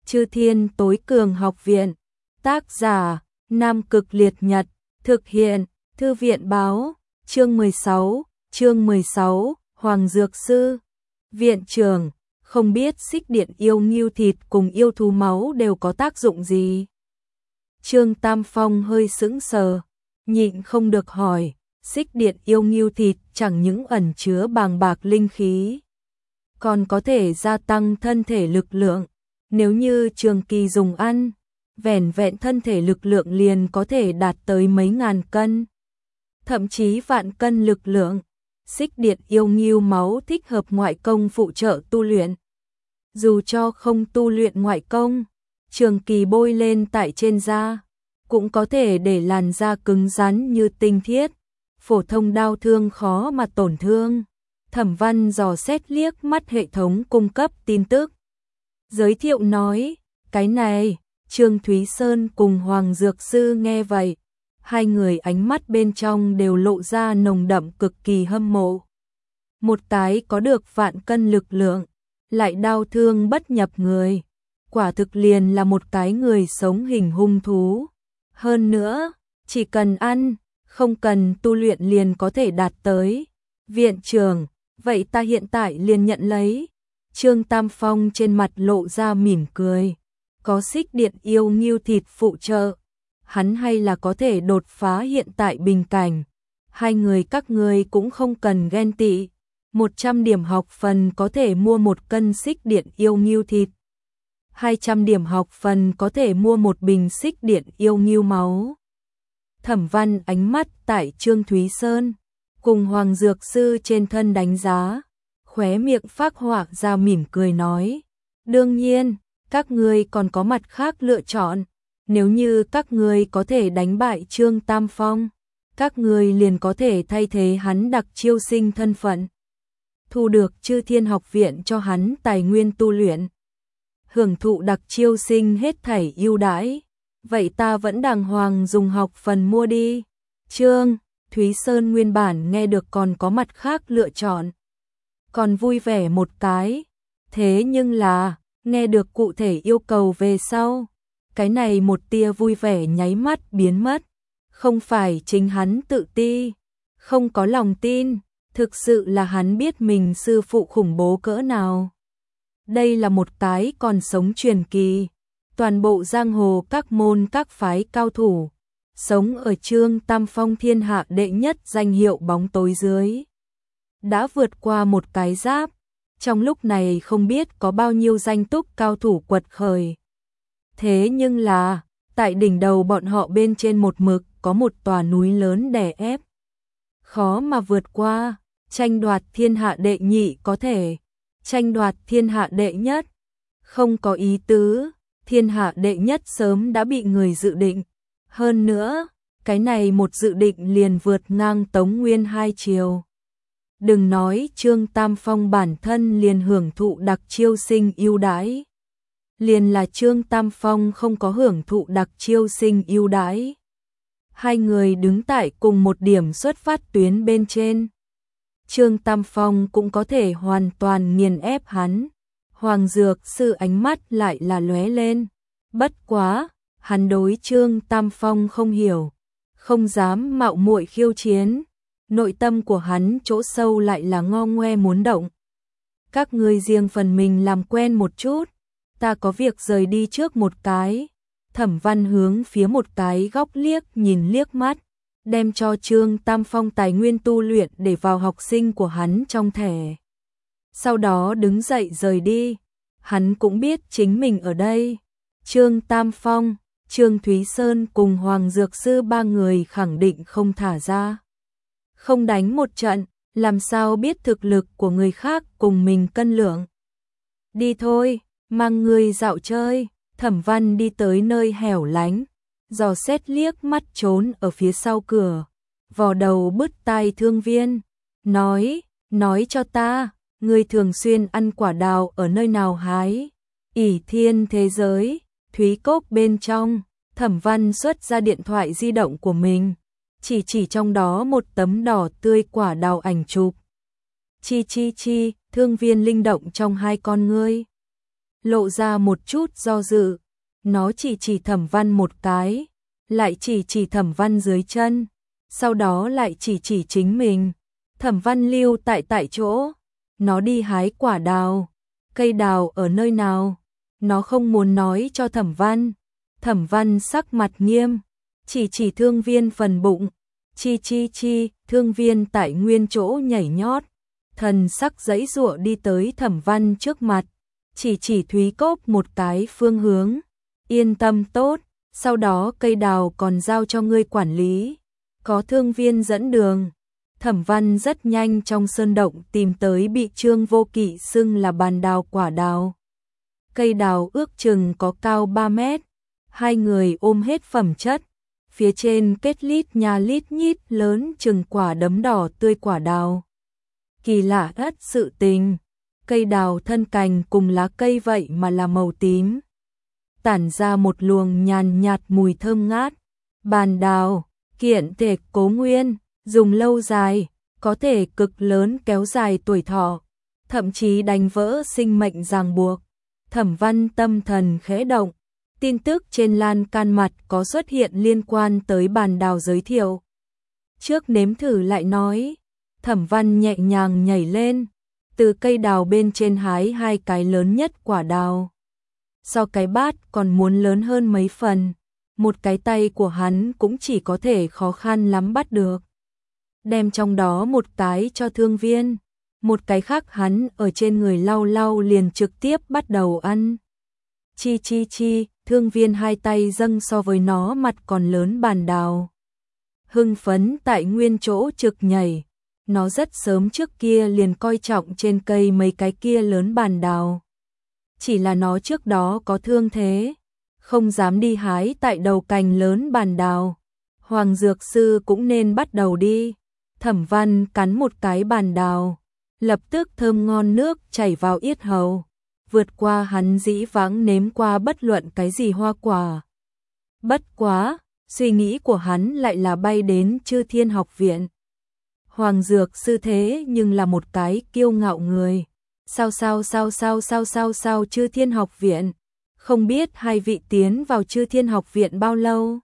Chư Thiên Tối Cường Học Viện. Tác giả: Nam Cực Liệt Nhật. Thực hiện: Thư viện báo. Chương 16, Hoàng Dược Sư. Viện trưởng, không biết xích điện yêu ngưu thịt cùng yêu thú máu đều có tác dụng gì? Trương Tam Phong hơi sững sờ, nhịn không được hỏi, xích điện yêu ngưu thịt chẳng những ẩn chứa bàng bạc linh khí, còn có thể gia tăng thân thể lực lượng. Nếu như trường kỳ dùng ăn, vẻn vẹn thân thể lực lượng liền có thể đạt tới mấy ngàn cân, thậm chí vạn cân lực lượng. Xích điện yêu ngưu máu thích hợp ngoại công phụ trợ tu luyện. Dù cho không tu luyện ngoại công, trường kỳ bôi lên tại trên da, cũng có thể để làn da cứng rắn như tinh thiết, phổ thông đao thương khó mà tổn thương. Thẩm Văn dò xét liếc mắt hệ thống cung cấp tin tức, giới thiệu nói, cái này. Trương Thúy Sơn cùng Hoàng Dược Sư nghe vậy, hai người ánh mắt bên trong đều lộ ra nồng đậm cực kỳ hâm mộ. Một cái có được vạn cân lực lượng, lại đao thương bất nhập người, quả thực liền là một cái người sống hình hung thú. Hơn nữa, chỉ cần ăn, không cần tu luyện liền có thể đạt tới. Viện trưởng, vậy ta hiện tại liền nhận lấy. Trương Tam Phong trên mặt lộ ra mỉm cười, có xích điện yêu ngưu thịt phụ trợ, hắn hay là có thể đột phá hiện tại bình cảnh. Hai người các ngươi cũng không cần ghen tị, 100 điểm học phần có thể mua 1 cân xích điện yêu ngưu thịt, 200 điểm học phần có thể mua 1 bình xích điện yêu ngưu máu. Thẩm Văn ánh mắt tại Trương Thúy Sơn cùng Hoàng Dược Sư trên thân đánh giá, khóe miệng phác họa ra mỉm cười nói, đương nhiên, các ngươi còn có mặt khác lựa chọn. Nếu như các ngươi có thể đánh bại Trương Tam Phong, các ngươi liền có thể thay thế hắn đặc chiêu sinh thân phận, thu được Chư Thiên Học Viện cho hắn tài nguyên tu luyện, hưởng thụ đặc chiêu sinh hết thảy ưu đãi. Vậy ta vẫn đàng hoàng dùng học phần mua đi. Trương Thúy Sơn nguyên bản nghe được còn có mặt khác lựa chọn, còn vui vẻ một cái. Thế nhưng là, nghe được cụ thể yêu cầu về sau, cái này một tia vui vẻ nháy mắt biến mất. Không phải chính hắn tự ti, không có lòng tin, thực sự là hắn biết mình sư phụ khủng bố cỡ nào. Đây là một cái còn sống truyền kỳ, toàn bộ giang hồ các môn các phái cao thủ, sống ở Trương Tam Phong thiên hạ đệ nhất danh hiệu bóng tối dưới, đã vượt qua một cái giáp. Trong lúc này không biết có bao nhiêu danh túc cao thủ quật khởi. Thế nhưng là, tại đỉnh đầu bọn họ bên trên một mực có một tòa núi lớn đè ép, khó mà vượt qua. Tranh đoạt thiên hạ đệ nhị có thể, tranh đoạt thiên hạ đệ nhất không có ý tứ. Thiên hạ đệ nhất sớm đã bị người dự định. Hơn nữa, cái này một dự định liền vượt ngang Tống Nguyên 2 triều. Đừng nói Trương Tam Phong bản thân liền hưởng thụ đặc chiêu sinh ưu đãi, liền là Trương Tam Phong không có hưởng thụ đặc chiêu sinh ưu đãi. Hai người đứng tại cùng một điểm xuất phát tuyến bên trên, Trương Tam Phong cũng có thể hoàn toàn nghiền ép hắn. Hoàng Dược Sư ánh mắt lại là lóe lên, bất quá, hắn đối Trương Tam Phong không hiểu, không dám mạo muội khiêu chiến. Nội tâm của hắn chỗ sâu lại là ngo ngoe muốn động. Các ngươi riêng phần mình làm quen một chút, ta có việc rời đi trước một cái. Thẩm Văn hướng phía một cái góc liếc nhìn liếc mắt, đem cho Trương Tam Phong tài nguyên tu luyện để vào học sinh của hắn trong thẻ. Sau đó đứng dậy rời đi. Hắn cũng biết chính mình ở đây. Trương Tam Phong, Trương Thúy Sơn cùng Hoàng Dược Sư ba người khẳng định không thả ra. Không đánh một trận, làm sao biết thực lực của người khác cùng mình cân lượng. Đi thôi, mang người dạo chơi. Thẩm Văn đi tới nơi hẻo lánh, dò xét liếc mắt trốn ở phía sau cửa, vò đầu bứt tai Thương Viên, nói cho ta, ngươi thường xuyên ăn quả đào ở nơi nào hái? Ỷ Thiên thế giới, Thúy Cốc bên trong. Thẩm Văn xuất ra điện thoại di động của mình, chỉ trong đó một tấm đỏ tươi quả đào ảnh chụp. Chi, Thương Viên linh động trong hai con ngươi. lộ ra một chút do dự. Nó chỉ Thẩm Văn một cái, lại chỉ Thẩm Văn dưới chân, sau đó lại chỉ chính mình. Thẩm Văn lưu tại chỗ, nó đi hái quả đào. Cây đào ở nơi nào? Nó không muốn nói cho Thẩm Văn. Thẩm Văn sắc mặt nghiêm, chỉ Thương Viên phần bụng. Chi, Thương Viên tại nguyên chỗ nhảy nhót, thần sắc giãy giụa đi tới Thẩm Văn trước mặt, chỉ Thúy Cốc một cái phương hướng. Yên tâm tốt, sau đó cây đào còn giao cho ngươi quản lý. Có Thương Viên dẫn đường, Thẩm Văn rất nhanh trong sơn động tìm tới bị Trương Vô Kỵ xưng là bàn đào quả đào. Cây đào ước chừng có cao 3 mét, hai người ôm hết phẩm chất. Phía trên kết lít nhà lít nhít lớn chừng quả đấm đỏ tươi quả đào. Kỳ lạ ất sự tình, cây đào thân cành cùng lá cây vậy mà là màu tím. Tản ra một luồng nhàn nhạt mùi thơm ngát. Bàn đào, kiện thể cố nguyên, dùng lâu dài, có thể cực lớn kéo dài tuổi thọ, thậm chí đánh vỡ sinh mệnh ràng buộc. Thẩm Văn tâm thần khẽ động. Tin tức trên lan can mặt có xuất hiện liên quan tới bàn đào giới thiệu. Trước nếm thử lại nói, Thẩm Văn nhẹ nhàng nhảy lên, từ cây đào bên trên hái hai cái lớn nhất quả đào. So cái bát còn muốn lớn hơn mấy phần, một cái tay của hắn cũng chỉ có thể khó khăn lắm bắt được. Đem trong đó một cái cho Thương Viên, một cái khác hắn ở trên người lau lau liền trực tiếp bắt đầu ăn. Chi, Thương Viên hai tay dâng so với nó mặt còn lớn bàn đào. Hưng phấn tại nguyên chỗ trực nhảy, nó rất sớm trước kia liền coi trọng trên cây mấy cái kia lớn bàn đào. Chỉ là nó trước đó có thương thế, không dám đi hái tại đầu cành lớn bàn đào. Hoàng Dược Sư cũng nên bắt đầu đi. Thẩm Văn cắn một cái bàn đào, lập tức thơm ngon nước chảy vào yết hầu, vượt qua hắn dĩ vãng nếm qua bất luận cái gì hoa quả. Bất quá, suy nghĩ của hắn lại là bay đến Chư Thiên Học Viện. Hoàng Dược Sư thế nhưng là một cái kiêu ngạo người. Sao Chư Thiên Học Viện? Không biết hai vị tiến vào Chư Thiên Học Viện bao lâu?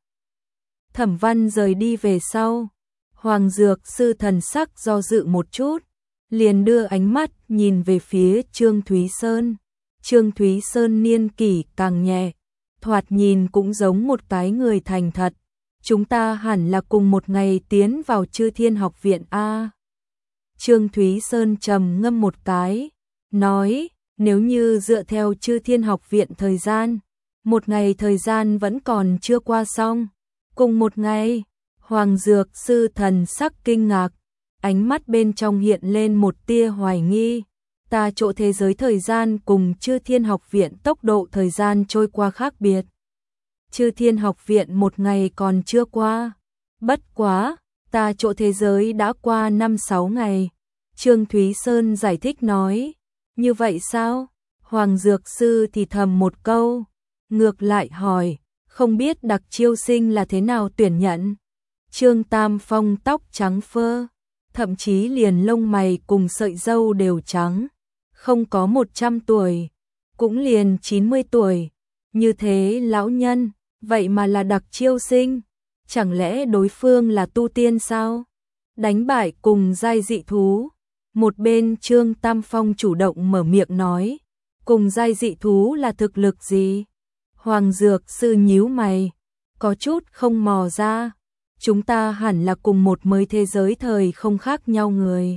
Thẩm Văn rời đi về sau, Hoàng Dược Sư thần sắc do dự một chút, liền đưa ánh mắt nhìn về phía Trương Thúy Sơn. Trương Thúy Sơn niên kỷ càng nhẹ, thoạt nhìn cũng giống một cái người thành thật. Chúng ta hẳn là cùng một ngày tiến vào Chư Thiên Học Viện a. Trương Thúy Sơn trầm ngâm một cái, nói, nếu như dựa theo Chư Thiên Học Viện thời gian, một ngày thời gian vẫn còn chưa qua xong. Cùng một ngày, Hoàng Dược Sư thần sắc kinh ngạc, ánh mắt bên trong hiện lên một tia hoài nghi. Ta chỗ thế giới thời gian cùng Chư Thiên Học Viện tốc độ thời gian trôi qua khác biệt. Chư Thiên Học Viện một ngày còn chưa qua. Bất quá, ta chỗ thế giới đã qua 5-6 ngày. Trương Thúy Sơn giải thích nói. Như vậy sao? Hoàng Dược Sư thì thầm một câu. Ngược lại hỏi, không biết đặc chiêu sinh là thế nào tuyển nhận? Trương Tam Phong tóc trắng phơ, thậm chí liền lông mày cùng sợi râu đều trắng. Không có 100 tuổi, cũng liền 90 tuổi. Như thế lão nhân, vậy mà là đặc chiêu sinh. Chẳng lẽ đối phương là tu tiên sao? Đánh bại cùng giai dị thú. Một bên Trương Tam Phong chủ động mở miệng nói. Cùng giai dị thú là thực lực gì? Hoàng Dược Sư nhíu mày, có chút không mò ra. Chúng ta hẳn là cùng một mới thế giới thời không khác nhau người.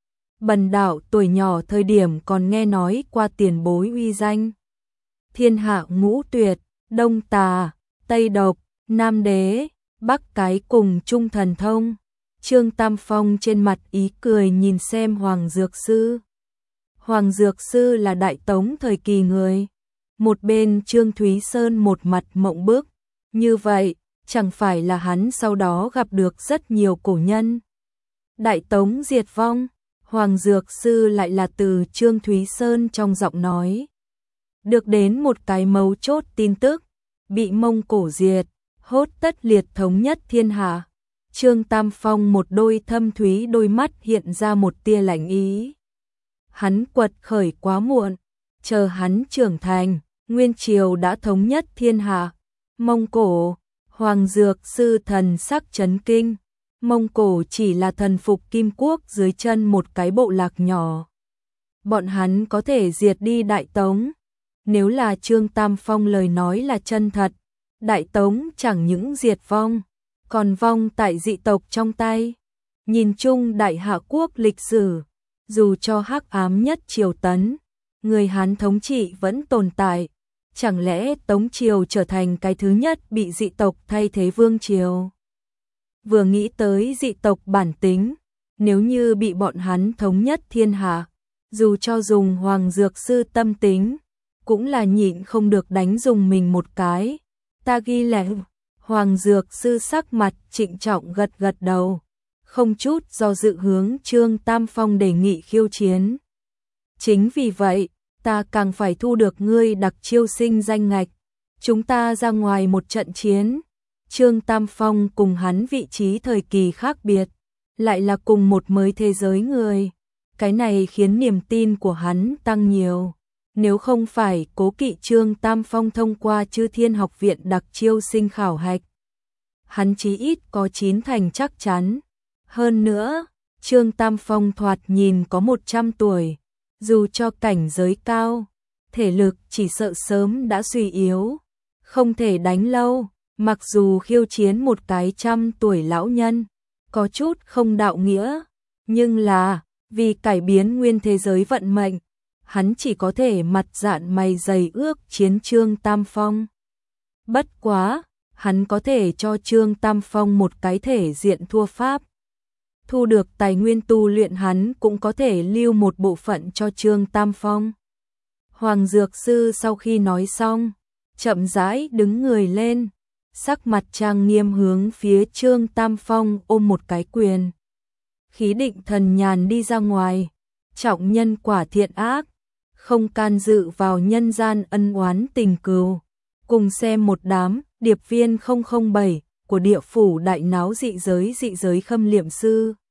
Bần đạo tuổi nhỏ thời điểm còn nghe nói qua tiền bối uy danh. Thiên hạ ngũ tuyệt, Đông Tà, Tây Độc, Nam Đế, Bắc Cái cùng Trung Thần Thông. Trương Tam Phong trên mặt ý cười nhìn xem Hoàng Dược Sư. Hoàng Dược Sư là Đại Tống thời kỳ người. Một bên Trương Thúy Sơn một mặt mộng bức. Như vậy, chẳng phải là hắn sau đó gặp được rất nhiều cổ nhân. Đại Tống diệt vong. Hoàng Dược Sư lại là từ Trương Thúy Sơn trong giọng nói. Được đến một cái mấu chốt tin tức, bị Mông Cổ diệt, hốt tất liệt thống nhất thiên hạ. Trương Tam Phong một đôi thâm thúy đôi mắt hiện ra một tia lạnh ý. Hắn quật khởi quá muộn, chờ hắn trưởng thành, Nguyên Triều đã thống nhất thiên hạ. Mông Cổ, Hoàng Dược Sư thần sắc chấn kinh. Mông Cổ chỉ là thần phục Kim Quốc dưới chân một cái bộ lạc nhỏ. Bọn hắn có thể diệt đi Đại Tống. Nếu là Trương Tam Phong lời nói là chân thật, Đại Tống chẳng những diệt vong, còn vong tại dị tộc trong tay. Nhìn chung Đại Hạ Quốc lịch sử, dù cho hắc ám nhất triều tấn, người Hán thống trị vẫn tồn tại. Chẳng lẽ Tống Triều trở thành cái thứ nhất bị dị tộc thay thế Vương Triều? Vừa nghĩ tới dị tộc bản tính, nếu như bị bọn hắn thống nhất thiên hạ, dù cho dùng Hoàng Dược Sư tâm tính, cũng là nhịn không được đánh dùng mình một cái. Ta ghi lẽ, Hoàng Dược Sư sắc mặt trịnh trọng gật gật đầu, không chút do dự hướng Trương Tam Phong đề nghị khiêu chiến. Chính vì vậy, ta càng phải thu được ngươi đặc chiêu sinh danh ngạch. Chúng ta ra ngoài một trận chiến. Trương Tam Phong cùng hắn vị trí thời kỳ khác biệt, lại là cùng một mới thế giới người. Cái này khiến niềm tin của hắn tăng nhiều. Nếu không phải cố kỵ Trương Tam Phong thông qua Chư Thiên Học viện đặc chiêu sinh khảo hạch, hắn chí ít có 9 thành chắc chắn. Hơn nữa, Trương Tam Phong thoạt nhìn có 100 tuổi, dù cho cảnh giới cao, thể lực chỉ sợ sớm đã suy yếu, không thể đánh lâu. Mặc dù khiêu chiến một cái 100 tuổi lão nhân, có chút không đạo nghĩa, nhưng là vì cải biến nguyên thế giới vận mệnh, hắn chỉ có thể mặt dạn mày dày ước chiến Trương Tam Phong. Bất quá, hắn có thể cho Trương Tam Phong một cái thể diện thua pháp. Thu được tài nguyên tu luyện hắn cũng có thể lưu một bộ phận cho Trương Tam Phong. Hoàng Dược Sư sau khi nói xong, chậm rãi đứng người lên, sắc mặt trang nghiêm hướng phía Trương Tam Phong ôm một cái quyền. Khí định thần nhàn đi ra ngoài, trọng nhân quả thiện ác, không can dự vào nhân gian ân oán tình cừu. Cùng xem một đám điệp viên 007 của địa phủ đại náo dị giới khâm liệm sư.